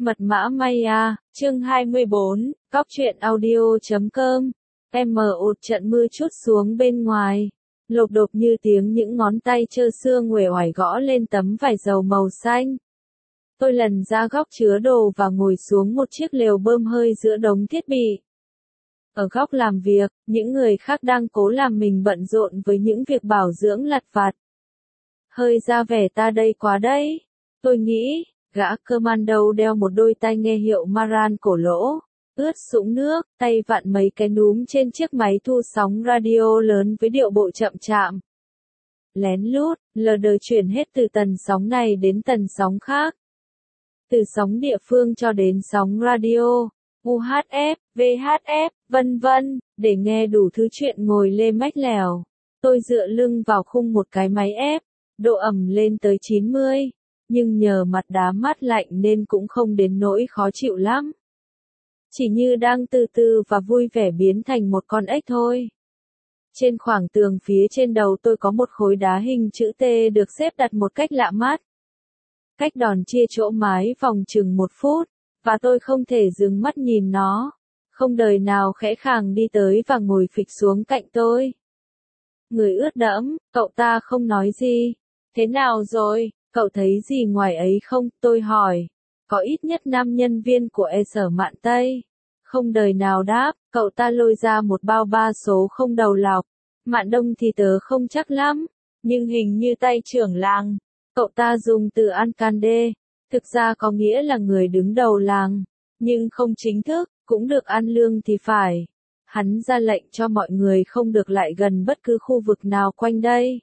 Mật mã Maya, chương 24, góc truyện audio.com. Một trận mưa trút xuống bên ngoài. Lộp độp như tiếng những ngón tay trơ xương uể oải gõ lên tấm vải dầu màu xanh. Tôi lần ra góc chứa đồ và ngồi xuống một chiếc lều bơm hơi giữa đống thiết bị. Ở góc làm việc, những người khác đang cố làm mình bận rộn với những việc bảo dưỡng lặt vặt. Hơi ra vẻ ta đây quá đấy. Tôi nghĩ, gã commando đeo một đôi tai nghe hiệu Marantz cổ lỗ, ướt sũng nước, tay vặn mấy cái núm trên chiếc máy thu sóng radio lớn với điệu bộ chậm chạm. Lén lút, lờ đờ chuyển hết từ tần sóng này đến tần sóng khác. Từ sóng địa phương cho đến sóng radio, UHF, VHF, vân vân, để nghe đủ thứ chuyện ngồi lê mách lèo. Tôi dựa lưng vào khung một cái máy ép, độ ẩm lên tới 90. Nhưng nhờ mặt đá mát lạnh nên cũng không đến nỗi khó chịu lắm. Chỉ như đang từ từ và vui vẻ biến thành một con ếch thôi. Trên khoảng tường phía trên đầu tôi có một khối đá hình chữ T được xếp đặt một cách lạ mắt. Cách đòn chia chỗ mái vòng chừng 1 phút, và tôi không thể dừng mắt nhìn nó. Không đời nào khẽ khàng đi tới và ngồi phịch xuống cạnh tôi. Người ướt đẫm, cậu ta không nói gì. Thế nào rồi? Cậu thấy gì ngoài ấy không? Tôi hỏi. Có ít nhất 5 nhân viên của Sở Mạn Tây. Không đời nào đáp, cậu ta lôi ra một bao 3 số không đầu lọc. Mạn Đông thì tớ không chắc lắm, nhưng hình như tay trưởng làng. Cậu ta dùng từ Alcalde, thực ra có nghĩa là người đứng đầu làng, nhưng không chính thức, cũng được ăn lương thì phải. Hắn ra lệnh cho mọi người không được lại gần bất cứ khu vực nào quanh đây.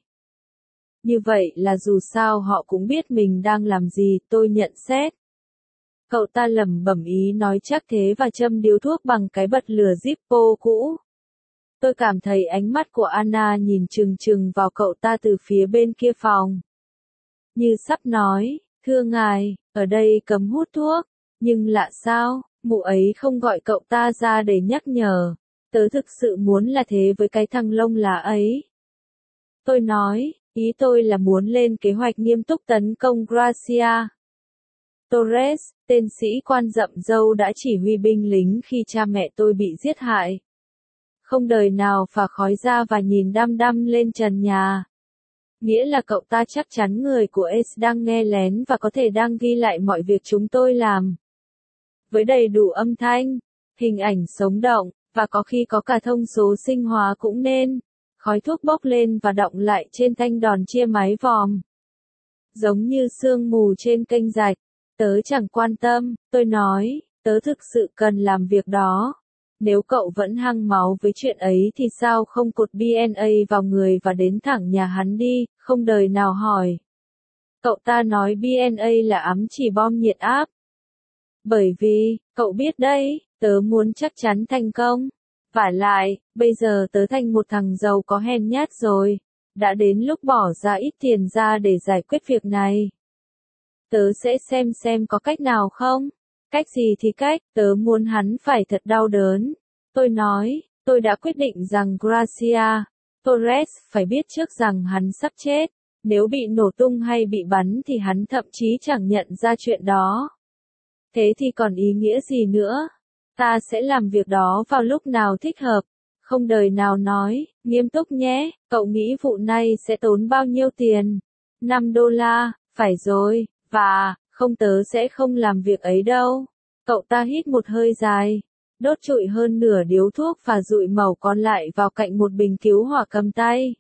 Như vậy là dù sao họ cũng biết mình đang làm gì, tôi nhận xét. Cậu ta lẩm bẩm ý nói chắc thế và châm điếu thuốc bằng cái bật lửa Zippo cũ. Tôi cảm thấy ánh mắt của Anna nhìn chừng chừng vào cậu ta từ phía bên kia phòng. Như sắp nói, thưa ngài, ở đây cấm hút thuốc, nhưng lạ sao, mụ ấy không gọi cậu ta ra để nhắc nhở. Tớ thực sự muốn là thế với cái thằng lông lá ấy. Tôi nói, ý tôi là muốn lên kế hoạch nghiêm túc tấn công Gracia Torres, tên sĩ quan rậm râu đã chỉ huy binh lính khi cha mẹ tôi bị giết hại. Không đời nào phả khói ra và nhìn đăm đăm lên trần nhà. Nghĩa là cậu ta chắc chắn người của Ace đang nghe lén và có thể đang ghi lại mọi việc chúng tôi làm. Với đầy đủ âm thanh, hình ảnh sống động, và có khi có cả thông số sinh hóa cũng nên. Khói thuốc bốc lên và đọng lại trên thanh đòn chia mái vòm. Giống như sương mù trên kênh rạch. Tớ chẳng quan tâm, tôi nói, tớ thực sự cần làm việc đó. Nếu cậu vẫn hăng máu với chuyện ấy thì sao không cột DNA vào người và đến thẳng nhà hắn đi, không đời nào hỏi. Cậu ta nói DNA là ám chỉ bom nhiệt áp. Bởi vì, cậu biết đấy, tớ muốn chắc chắn thành công. Vả lại, bây giờ tớ thành một thằng giàu có hèn nhát rồi. Đã đến lúc bỏ ra ít tiền ra để giải quyết việc này. Tớ sẽ xem có cách nào không? Cách gì thì cách, tớ muốn hắn phải thật đau đớn. Tôi nói, tôi đã quyết định rằng Gracia Torres phải biết trước rằng hắn sắp chết. Nếu bị nổ tung hay bị bắn thì hắn thậm chí chẳng nhận ra chuyện đó. Thế thì còn ý nghĩa gì nữa? Ta sẽ làm việc đó vào lúc nào thích hợp. Không đời nào nói, nghiêm túc nhé, cậu nghĩ vụ này sẽ tốn bao nhiêu tiền? $5, phải rồi, và, không tớ sẽ không làm việc ấy đâu. Cậu ta hít một hơi dài, đốt trụi hơn nửa điếu thuốc và dụi mẩu còn lại vào cạnh một bình cứu hỏa cầm tay.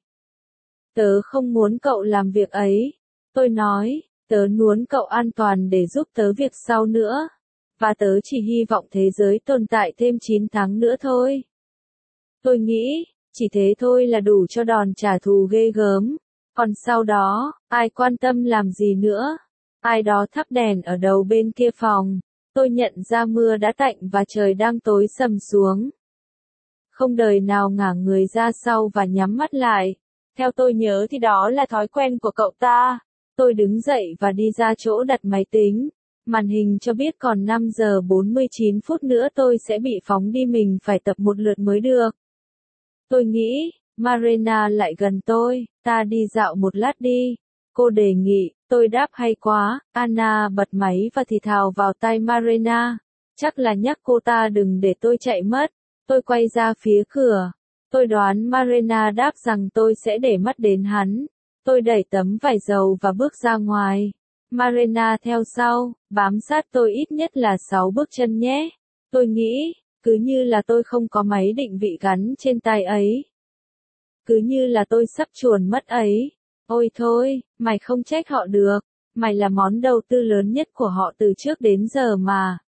Tớ không muốn cậu làm việc ấy. Tôi nói, tớ muốn cậu an toàn để giúp tớ việc sau nữa. Và tớ chỉ hy vọng thế giới tồn tại thêm 9 tháng nữa thôi. Tôi nghĩ, chỉ thế thôi là đủ cho đòn trả thù ghê gớm. Còn sau đó, ai quan tâm làm gì nữa? Ai đó thắp đèn ở đầu bên kia phòng. Tôi nhận ra mưa đã tạnh và trời đang tối sầm xuống. Không đời nào ngả người ra sau và nhắm mắt lại. Theo tôi nhớ thì đó là thói quen của cậu ta. Tôi đứng dậy và đi ra chỗ đặt máy tính. Màn hình cho biết còn 5 giờ 49 phút nữa tôi sẽ bị phóng đi, mình phải tập một lượt mới được. Tôi nghĩ, Marina lại gần tôi, ta đi dạo một lát đi. Cô đề nghị, tôi đáp hay quá, Anna bật máy và thì thào vào tai Marina. Chắc là nhắc cô ta đừng để tôi chạy mất. Tôi quay ra phía cửa. Tôi đoán Marina đáp rằng tôi sẽ để mắt đến hắn. Tôi đẩy tấm vải dầu và bước ra ngoài. Marina theo sau, bám sát tôi ít nhất là 6 bước chân nhé. Tôi nghĩ, cứ như là tôi không có máy định vị gắn trên tay ấy. Cứ như là tôi sắp chuồn mất ấy. Ôi thôi, mày không trách họ được. Mày là món đầu tư lớn nhất của họ từ trước đến giờ mà.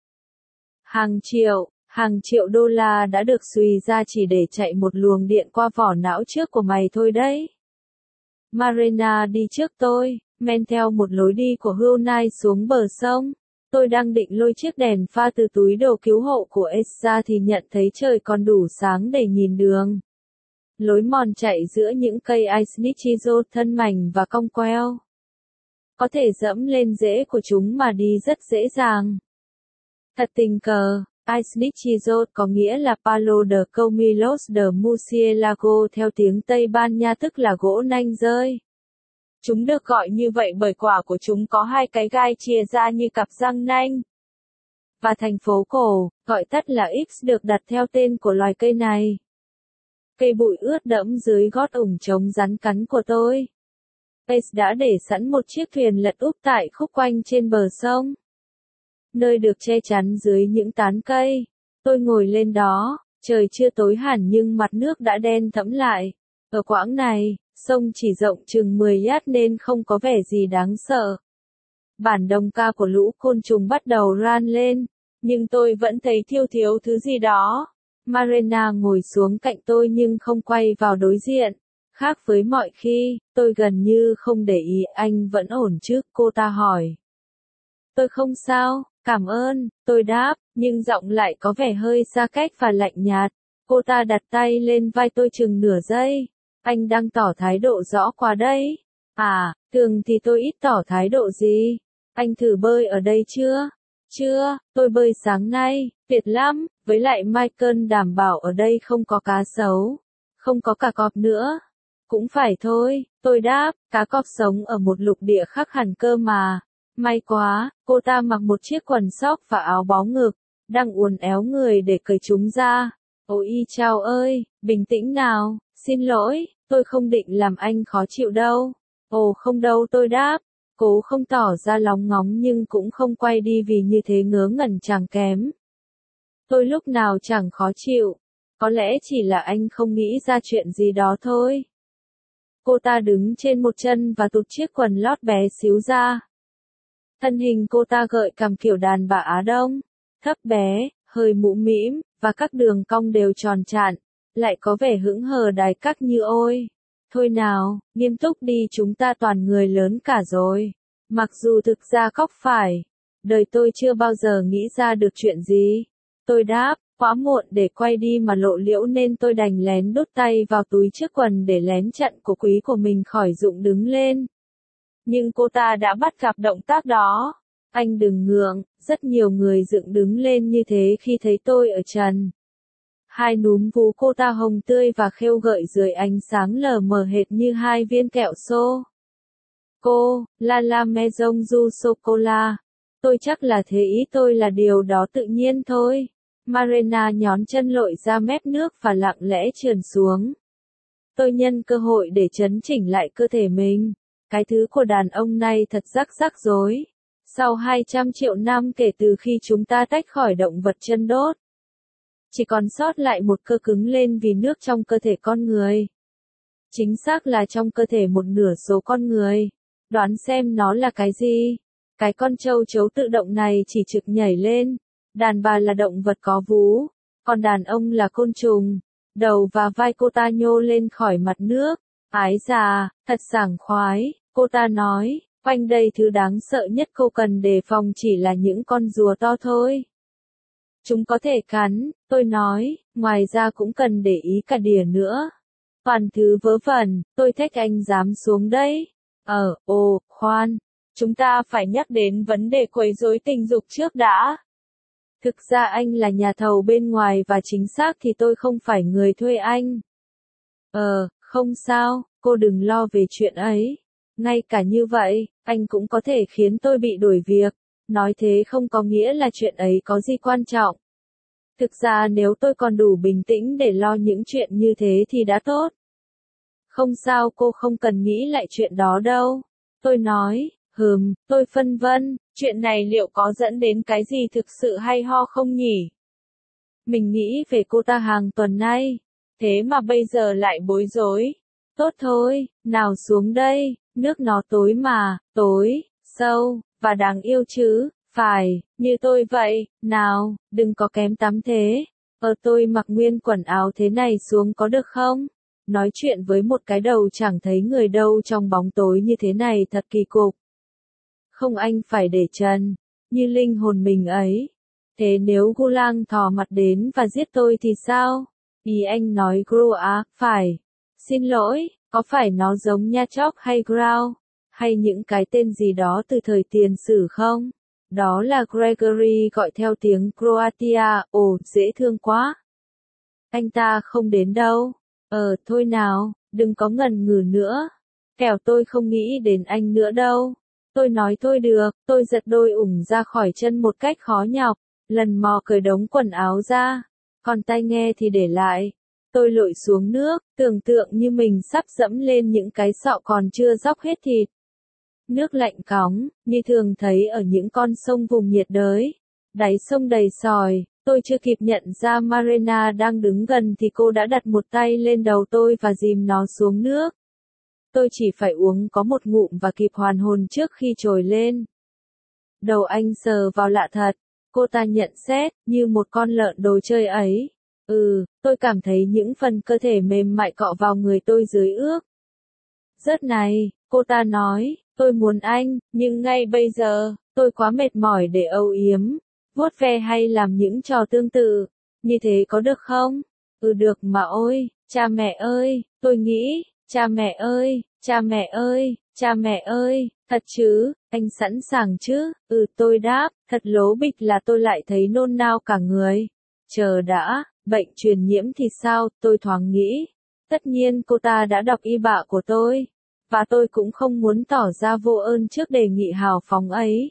Hàng triệu đô la đã được xùy ra chỉ để chạy một luồng điện qua vỏ não trước của mày thôi đấy. Marina đi trước tôi, men theo một lối đi của Hyundai xuống bờ sông. Tôi đang định lôi chiếc đèn pha từ túi đồ cứu hộ của Esa thì nhận thấy trời còn đủ sáng để nhìn đường. Lối mòn chạy giữa những cây Icenichizo thân mảnh và cong queo. Có thể dẫm lên rễ của chúng mà đi rất dễ dàng. Thật tình cờ, Icenichizo có nghĩa là Palo de Comilos de Murciélago theo tiếng Tây Ban Nha tức là gỗ nanh rơi. Chúng được gọi như vậy bởi quả của chúng có hai cái gai chìa ra như cặp răng nanh. Và thành phố cổ, gọi tắt là X được đặt theo tên của loài cây này. Cây bụi ướt đẫm dưới gót ủng chống rắn cắn của tôi. Ace đã để sẵn một chiếc thuyền lật úp tại khúc quanh trên bờ sông. Nơi được che chắn dưới những tán cây. Tôi ngồi lên đó, trời chưa tối hẳn nhưng mặt nước đã đen thẫm lại. Ở quãng này, sông chỉ rộng chừng 10 yard nên không có vẻ gì đáng sợ. Bản đồng ca của lũ côn trùng bắt đầu ran lên, nhưng tôi vẫn thấy thiếu thứ gì đó. Marina ngồi xuống cạnh tôi nhưng không quay vào đối diện. Khác với mọi khi, tôi gần như không để ý. Anh vẫn ổn chứ? Cô ta hỏi. Tôi không sao, cảm ơn, tôi đáp, nhưng giọng lại có vẻ hơi xa cách và lạnh nhạt. Cô ta đặt tay lên vai tôi chừng nửa giây. Anh đang tỏ thái độ rõ quá đấy. À, thường thì tôi ít tỏ thái độ gì. Anh thử bơi ở đây chưa? Chưa, tôi bơi sáng nay, tuyệt lắm, với lại Michael đảm bảo ở đây không có cá sấu, không có cả cọp nữa. Cũng phải thôi, tôi đáp, cá cọp sống ở một lục địa khác hẳn cơ mà. May quá, cô ta mặc một chiếc quần sóc và áo bó ngực, đang uốn éo người để cởi chúng ra. Ôi chao ơi, bình tĩnh nào, xin lỗi, tôi không định làm anh khó chịu đâu. Ồ không đâu tôi đáp, cố không tỏ ra lóng ngóng nhưng cũng không quay đi vì như thế ngớ ngẩn chẳng kém. Tôi lúc nào chẳng khó chịu, có lẽ chỉ là anh không nghĩ ra chuyện gì đó thôi. Cô ta đứng trên một chân và tụt chiếc quần lót bé xíu ra. Thân hình cô ta gợi cảm kiểu đàn bà Á Đông, thấp bé, hơi mũm mĩm, và các đường cong đều tròn trạn, lại có vẻ hững hờ đài các như ôi. Thôi nào, nghiêm túc đi chúng ta toàn người lớn cả rồi. Mặc dù thực ra khóc phải. Đời tôi chưa bao giờ nghĩ ra được chuyện gì. Tôi đáp, quá muộn để quay đi mà lộ liễu nên tôi đành lén đút tay vào túi trước quần để lén chặn cổ quý của mình khỏi rụng đứng lên. Nhưng cô ta đã bắt gặp động tác đó. Anh đừng ngượng, rất nhiều người dựng đứng lên như thế khi thấy tôi ở trần. Hai núm vú cô ta hồng tươi và khêu gợi dưới ánh sáng lờ mờ hệt như hai viên kẹo xô. Cô, la maison du chocolat. Tôi chắc là thế ý tôi là điều đó tự nhiên thôi. Marina nhón chân lội ra mép nước và lặng lẽ trườn xuống. Tôi nhân cơ hội để chấn chỉnh lại cơ thể mình. Cái thứ của đàn ông này thật rắc rối. Sau 200 triệu năm kể từ khi chúng ta tách khỏi động vật chân đốt, chỉ còn sót lại một cơ cứng lên vì nước trong cơ thể con người. Chính xác là trong cơ thể một nửa số con người. Đoán xem nó là cái gì? Cái con châu chấu tự động này chỉ trực nhảy lên. Đàn bà là động vật có vú, còn đàn ông là côn trùng. Đầu và vai cô ta nhô lên khỏi mặt nước. Ái già, thật sảng khoái, cô ta nói, quanh đây thứ đáng sợ nhất cô cần đề phòng chỉ là những con rùa to thôi. Chúng có thể cắn, tôi nói, ngoài ra cũng cần để ý cả đỉa nữa. Toàn thứ vớ vẩn, tôi thách anh dám xuống đấy. Khoan, chúng ta phải nhắc đến vấn đề quấy rối tình dục trước đã. Thực ra anh là nhà thầu bên ngoài và chính xác thì tôi không phải người thuê anh. Không sao, cô đừng lo về chuyện ấy. Ngay cả như vậy, anh cũng có thể khiến tôi bị đuổi việc. Nói thế không có nghĩa là chuyện ấy có gì quan trọng. Thực ra nếu tôi còn đủ bình tĩnh để lo những chuyện như thế thì đã tốt. Không sao, cô không cần nghĩ lại chuyện đó đâu. Tôi nói, tôi phân vân, chuyện này liệu có dẫn đến cái gì thực sự hay ho không nhỉ? Mình nghĩ về cô ta hàng tuần nay, thế mà bây giờ lại bối rối. Tốt thôi, nào xuống đây, nước nó tối mà, tối, sâu, và đáng yêu chứ, phải, như tôi vậy, nào, đừng có kém tắm thế. Tôi mặc nguyên quần áo thế này xuống có được không? Nói chuyện với một cái đầu chẳng thấy người đâu trong bóng tối như thế này thật kỳ cục. Không, anh phải để trần, như linh hồn mình ấy. Thế nếu Gulang thò mặt đến và giết tôi thì sao? Ý anh nói Gru á, phải. Xin lỗi, có phải nó giống Nha Chóc hay Grau? Hay những cái tên gì đó từ thời tiền sử không? Đó là Gregory gọi theo tiếng Croatia, ồ, dễ thương quá. Anh ta không đến đâu. Thôi nào, đừng có ngần ngừ nữa. Kẻo tôi không nghĩ đến anh nữa đâu. Tôi nói thôi được, tôi giật đôi ủng ra khỏi chân một cách khó nhọc, lần mò cởi đống quần áo ra, còn tai nghe thì để lại. Tôi lội xuống nước, tưởng tượng như mình sắp dẫm lên những cái sọ còn chưa róc hết thịt. Nước lạnh cóng, như thường thấy ở những con sông vùng nhiệt đới. Đáy sông đầy sỏi, tôi chưa kịp nhận ra Marina đang đứng gần thì cô đã đặt một tay lên đầu tôi và dìm nó xuống nước. Tôi chỉ phải uống có một ngụm và kịp hoàn hồn trước khi trồi lên. Đầu anh sờ vào lạ thật, cô ta nhận xét, như một con lợn đồ chơi ấy. Tôi cảm thấy những phần cơ thể mềm mại cọ vào người tôi dưới ướt. Rớt này, cô ta nói, tôi muốn anh, nhưng ngay bây giờ, tôi quá mệt mỏi để âu yếm, vuốt ve hay làm những trò tương tự. Như thế có được không? Được mà ôi, cha mẹ ơi, tôi nghĩ, cha mẹ ơi, cha mẹ ơi, cha mẹ ơi, thật chứ, anh sẵn sàng chứ? Tôi đáp, thật lố bịch là tôi lại thấy nôn nao cả người. Chờ đã, bệnh truyền nhiễm thì sao, tôi thoáng nghĩ. Tất nhiên cô ta đã đọc y bạ của tôi, và tôi cũng không muốn tỏ ra vô ơn trước đề nghị hào phóng ấy.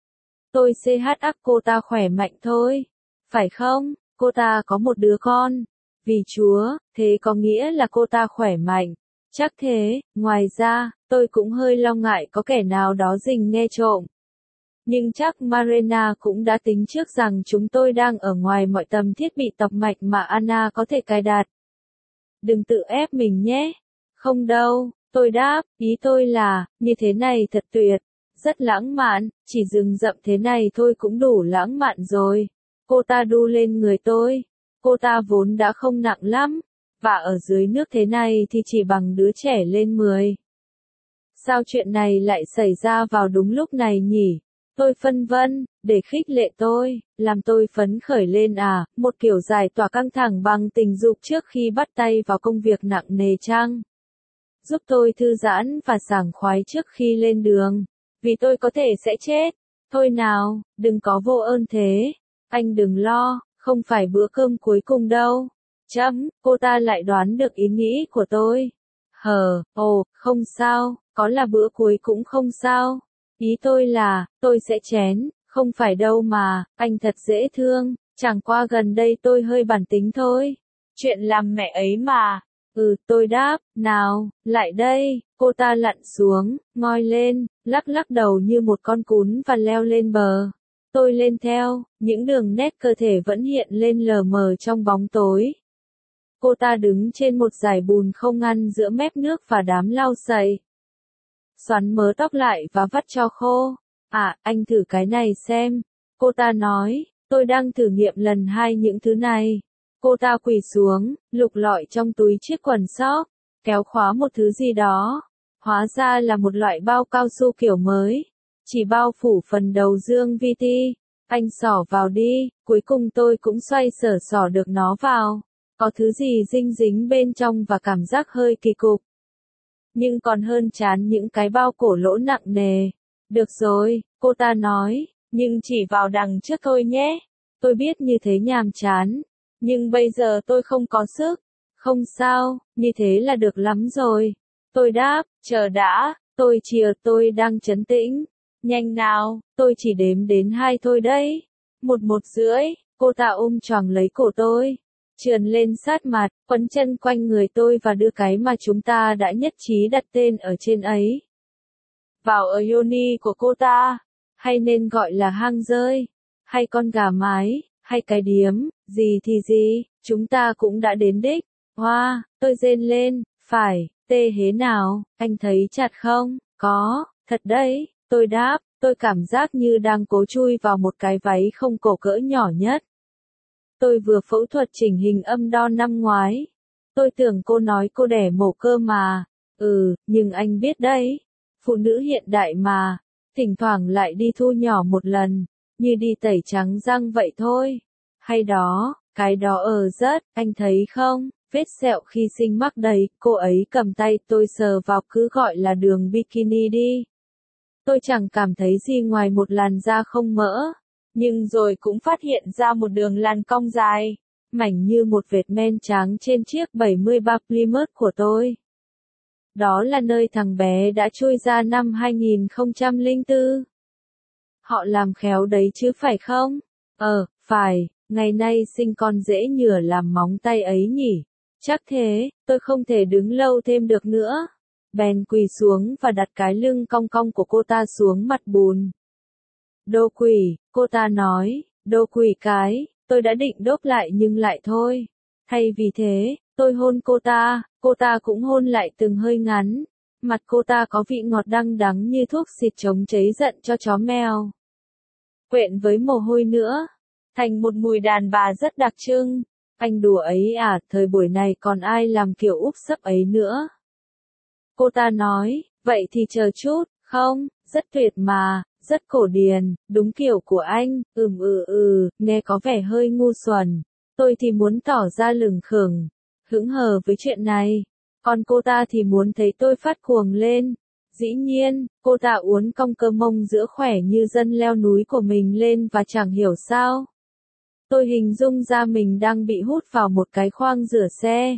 Tôi CH cô ta khỏe mạnh thôi. Phải không, cô ta có một đứa con. Vì Chúa, thế có nghĩa là cô ta khỏe mạnh. Chắc thế, ngoài ra, tôi cũng hơi lo ngại có kẻ nào đó rình nghe trộm. Nhưng chắc Marina cũng đã tính trước rằng chúng tôi đang ở ngoài mọi tầm thiết bị tập mạch mà Anna có thể cài đặt. Đừng tự ép mình nhé. Không đâu, tôi đáp, ý tôi là, như thế này thật tuyệt, rất lãng mạn, chỉ rừng rậm thế này thôi cũng đủ lãng mạn rồi. Cô ta đu lên người tôi. Cô ta vốn đã không nặng lắm, và ở dưới nước thế này thì chỉ bằng đứa trẻ lên 10. Sao chuyện này lại xảy ra vào đúng lúc này nhỉ? Tôi phân vân, để khích lệ tôi, làm tôi phấn khởi lên à, một kiểu giải tỏa căng thẳng bằng tình dục trước khi bắt tay vào công việc nặng nề chăng? Giúp tôi thư giãn và sảng khoái trước khi lên đường, vì tôi có thể sẽ chết. Thôi nào, đừng có vô ơn thế. Anh đừng lo, không phải bữa cơm cuối cùng đâu. Cô ta lại đoán được ý nghĩ của tôi. Không sao, có là bữa cuối cũng không sao. Ý tôi là, tôi sẽ chén, không phải đâu mà, anh thật dễ thương, chẳng qua gần đây tôi hơi bản tính thôi. Chuyện làm mẹ ấy mà. Tôi đáp, nào, lại đây, cô ta lặn xuống, ngoi lên, lắc lắc đầu như một con cún và leo lên bờ. Tôi lên theo, những đường nét cơ thể vẫn hiện lên lờ mờ trong bóng tối. Cô ta đứng trên một dải bùn không ngăn giữa mép nước và đám lau sậy. Xoắn mớ tóc lại và vắt cho khô. Anh thử cái này xem. Cô ta nói, tôi đang thử nghiệm lần 2 những thứ này. Cô ta quỳ xuống, lục lọi trong túi chiếc quần sóc, kéo khóa một thứ gì đó. Hóa ra là một loại bao cao su kiểu mới. Chỉ bao phủ phần đầu dương VT. Anh xỏ vào đi, cuối cùng tôi cũng xoay sở xỏ được nó vào. Có thứ gì dinh dính bên trong và cảm giác hơi kỳ cục. Nhưng còn hơn chán những cái bao cổ lỗ nặng nề. Được rồi, cô ta nói, nhưng chỉ vào đằng trước thôi nhé. Tôi biết như thế nhàm chán, nhưng bây giờ tôi không có sức. Không sao, như thế là được lắm rồi. Tôi đáp, chờ đã, Tôi đang trấn tĩnh. Nhanh nào, tôi chỉ đếm đến 2 thôi đấy. 1:30, cô ta choàng lấy cổ tôi, trườn lên sát mặt, quấn chân quanh người tôi và đưa cái mà chúng ta đã nhất trí đặt tên ở trên ấy vào ở yoni của cô ta, hay nên gọi là hang rơi, hay con gà mái, hay cái điếm, gì thì gì, chúng ta cũng đã đến đích. Hoa, tôi rên lên, phải, tê hế nào, anh thấy chặt không? Có, thật đấy, tôi đáp, tôi cảm giác như đang cố chui vào một cái váy không cổ cỡ nhỏ nhất. Tôi vừa phẫu thuật chỉnh hình âm đo năm ngoái. Tôi tưởng cô nói cô đẻ mổ cơ mà. Nhưng anh biết đấy. Phụ nữ hiện đại mà. Thỉnh thoảng lại đi thu nhỏ một lần. Như đi tẩy trắng răng vậy thôi. Hay đó, cái đó rất, anh thấy không? Vết sẹo khi sinh mắc đầy. Cô ấy cầm tay tôi sờ vào, cứ gọi là đường bikini đi. Tôi chẳng cảm thấy gì ngoài một làn da không mỡ. Nhưng rồi cũng phát hiện ra một đường làn cong dài, mảnh như một vệt men trắng trên chiếc 73 Plymouth của tôi. Đó là nơi thằng bé đã chui ra năm 2004. Họ làm khéo đấy chứ phải không? Phải, ngày nay sinh con dễ nhờ làm móng tay ấy nhỉ. Chắc thế, tôi không thể đứng lâu thêm được nữa. Bèn quỳ xuống và đặt cái lưng cong cong của cô ta xuống mặt bùn. Đồ quỷ, cô ta nói, đồ quỷ cái, tôi đã định đốp lại nhưng lại thôi. Thay vì thế, tôi hôn cô ta cũng hôn lại từng hơi ngắn. Mặt cô ta có vị ngọt đăng đắng như thuốc xịt chống cháy giận cho chó mèo. Quện với mồ hôi nữa, thành một mùi đàn bà rất đặc trưng. Anh đùa ấy à, thời buổi này còn ai làm kiểu úp sấp ấy nữa. Cô ta nói, vậy thì chờ chút, không, rất tuyệt mà. Rất cổ điển, đúng kiểu của anh, nghe có vẻ hơi ngu xuẩn. Tôi thì muốn tỏ ra lửng khửng, hững hờ với chuyện này. Còn cô ta thì muốn thấy tôi phát cuồng lên. Dĩ nhiên, cô ta uốn cong cơ mông giữa khỏe như dân leo núi của mình lên và chẳng hiểu sao. Tôi hình dung ra mình đang bị hút vào một cái khoang rửa xe.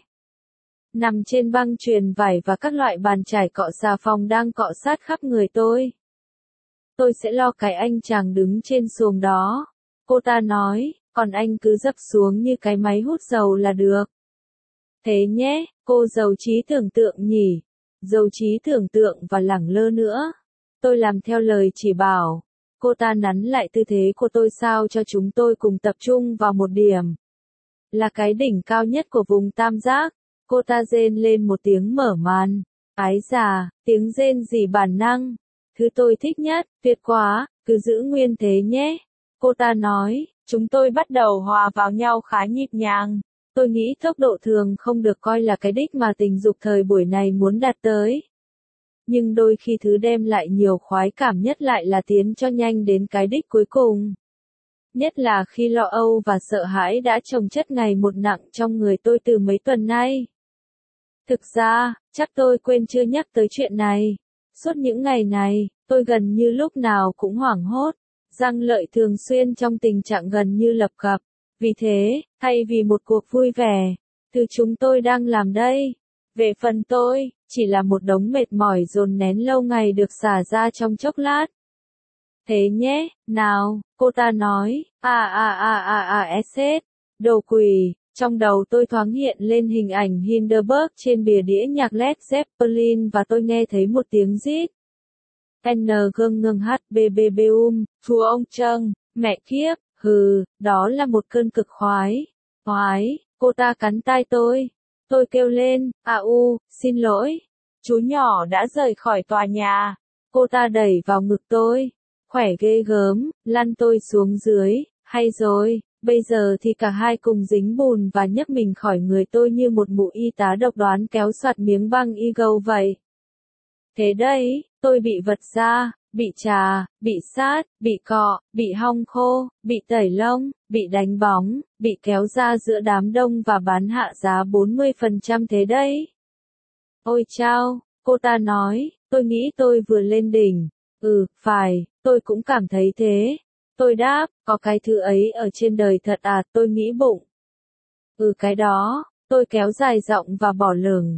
Nằm trên băng chuyền vải và các loại bàn chải cọ xà phòng đang cọ sát khắp người tôi. Tôi sẽ lo cái anh chàng đứng trên xuồng đó. Cô ta nói, còn anh cứ dấp xuống như cái máy hút dầu là được. Thế nhé, cô giàu trí tưởng tượng nhỉ. Giàu trí tưởng tượng và lẳng lơ nữa. Tôi làm theo lời chỉ bảo. Cô ta nắn lại tư thế của tôi sao cho chúng tôi cùng tập trung vào một điểm. Là cái đỉnh cao nhất của vùng tam giác. Cô ta rên lên một tiếng mở màn. Ái già, tiếng rên rỉ bản năng. Thứ tôi thích nhất, tuyệt quá, cứ giữ nguyên thế nhé. Cô ta nói, chúng tôi bắt đầu hòa vào nhau khá nhịp nhàng. Tôi nghĩ tốc độ thường không được coi là cái đích mà tình dục thời buổi này muốn đạt tới. Nhưng đôi khi thứ đem lại nhiều khoái cảm nhất lại là tiến cho nhanh đến cái đích cuối cùng. Nhất là khi lo âu và sợ hãi đã chồng chất ngày một nặng trong người tôi từ mấy tuần nay. Thực ra, chắc tôi quên chưa nhắc tới chuyện này. Suốt những ngày này, tôi gần như lúc nào cũng hoảng hốt, răng lợi thường xuyên trong tình trạng gần như lập cập. Vì thế, thay vì một cuộc vui vẻ, thứ chúng tôi đang làm đây, về phần tôi, chỉ là một đống mệt mỏi dồn nén lâu ngày được xả ra trong chốc lát. Thế nhé, nào, cô ta nói, đồ quỷ. Trong đầu tôi thoáng hiện lên hình ảnh Hindenburg trên bìa đĩa nhạc Led Zeppelin và tôi nghe thấy một tiếng rít. N gương ngưng HBBBum, thua ông Trâng, mẹ kiếp, đó là một cơn cực khoái. Cô ta cắn tai tôi. Tôi kêu lên, xin lỗi. Chú nhỏ đã rời khỏi tòa nhà. Cô ta đẩy vào ngực tôi. Khỏe ghê gớm, lăn tôi xuống dưới, hay rồi. Bây giờ thì cả hai cùng dính bùn và nhấc mình khỏi người tôi như một mụ y tá độc đoán kéo soạt miếng băng Eagle vậy. Thế đấy, tôi bị vật ra, bị trà, bị sát, bị cọ, bị hong khô, bị tẩy lông, bị đánh bóng, bị kéo ra giữa đám đông và bán hạ giá 40% thế đấy. Ôi chao, cô ta nói, tôi nghĩ tôi vừa lên đỉnh. Phải, tôi cũng cảm thấy thế. Tôi đáp, có cái thứ ấy ở trên đời thật à, tôi nghĩ bụng. Cái đó, tôi kéo dài giọng và bỏ lửng.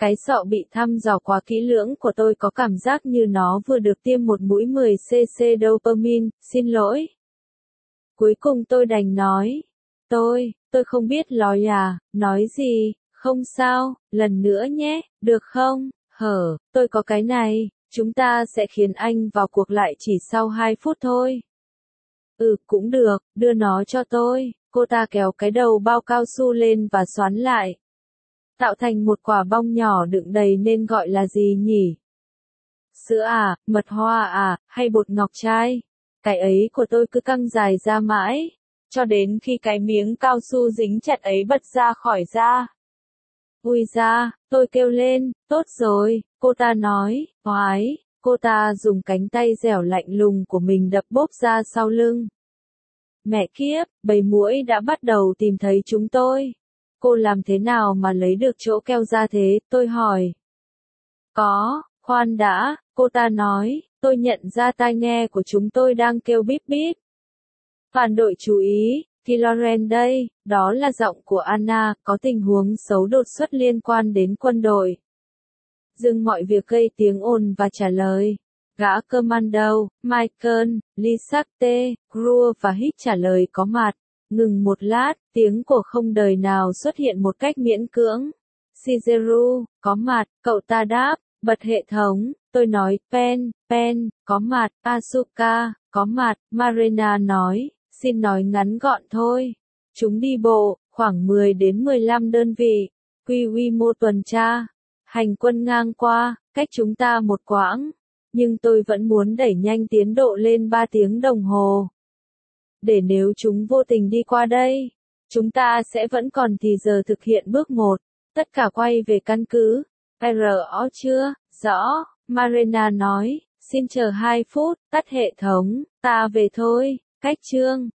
Cái sọ bị thăm dò quá kỹ lưỡng của tôi có cảm giác như nó vừa được tiêm một mũi 10cc dopamine, xin lỗi. Cuối cùng tôi đành nói. Tôi không biết lòi à, nói gì, không sao, lần nữa nhé, được không, tôi có cái này, chúng ta sẽ khiến anh vào cuộc lại chỉ sau 2 phút thôi. Cũng được, đưa nó cho tôi, cô ta kéo cái đầu bao cao su lên và xoắn lại. Tạo thành một quả bong nhỏ đựng đầy nên gọi là gì nhỉ? Sữa à, mật hoa à, hay bột ngọc trai? Cái ấy của tôi cứ căng dài ra mãi, cho đến khi cái miếng cao su dính chặt ấy bật ra khỏi da. Ui da, tôi kêu lên, tốt rồi, cô ta nói, oái, cô ta dùng cánh tay dẻo lạnh lùng của mình đập bốp ra sau lưng. Mẹ kiếp, bầy muỗi đã bắt đầu tìm thấy chúng tôi. Cô làm thế nào mà lấy được chỗ keo ra thế, tôi hỏi. Khoan đã, cô ta nói, tôi nhận ra tai nghe của chúng tôi đang kêu bíp bíp. Phản đội chú ý, thì Lauren đây, đó là giọng của Anna, có tình huống xấu đột xuất liên quan đến quân đội. Dừng mọi việc gây tiếng ồn và trả lời. Gã Commando, Michael, Lisacte, Grua và Hicks trả lời có mặt. Ngừng một lát, tiếng của không đời nào xuất hiện một cách miễn cưỡng. Shigeru, có mặt, cậu ta đáp, bật hệ thống, tôi nói, Pen, có mặt, Asuka, có mặt, Marina nói, xin nói ngắn gọn thôi. Chúng đi bộ, khoảng 10 đến 15 đơn vị, quy mô tuần tra, hành quân ngang qua, cách chúng ta một quãng, nhưng tôi vẫn muốn đẩy nhanh tiến độ lên 3 tiếng đồng hồ. Để nếu chúng vô tình đi qua đây, chúng ta sẽ vẫn còn thì giờ thực hiện bước 1. Tất cả quay về căn cứ. RO chưa? Rõ, Marina nói, xin chờ 2 phút, tắt hệ thống, ta về thôi, cách chương.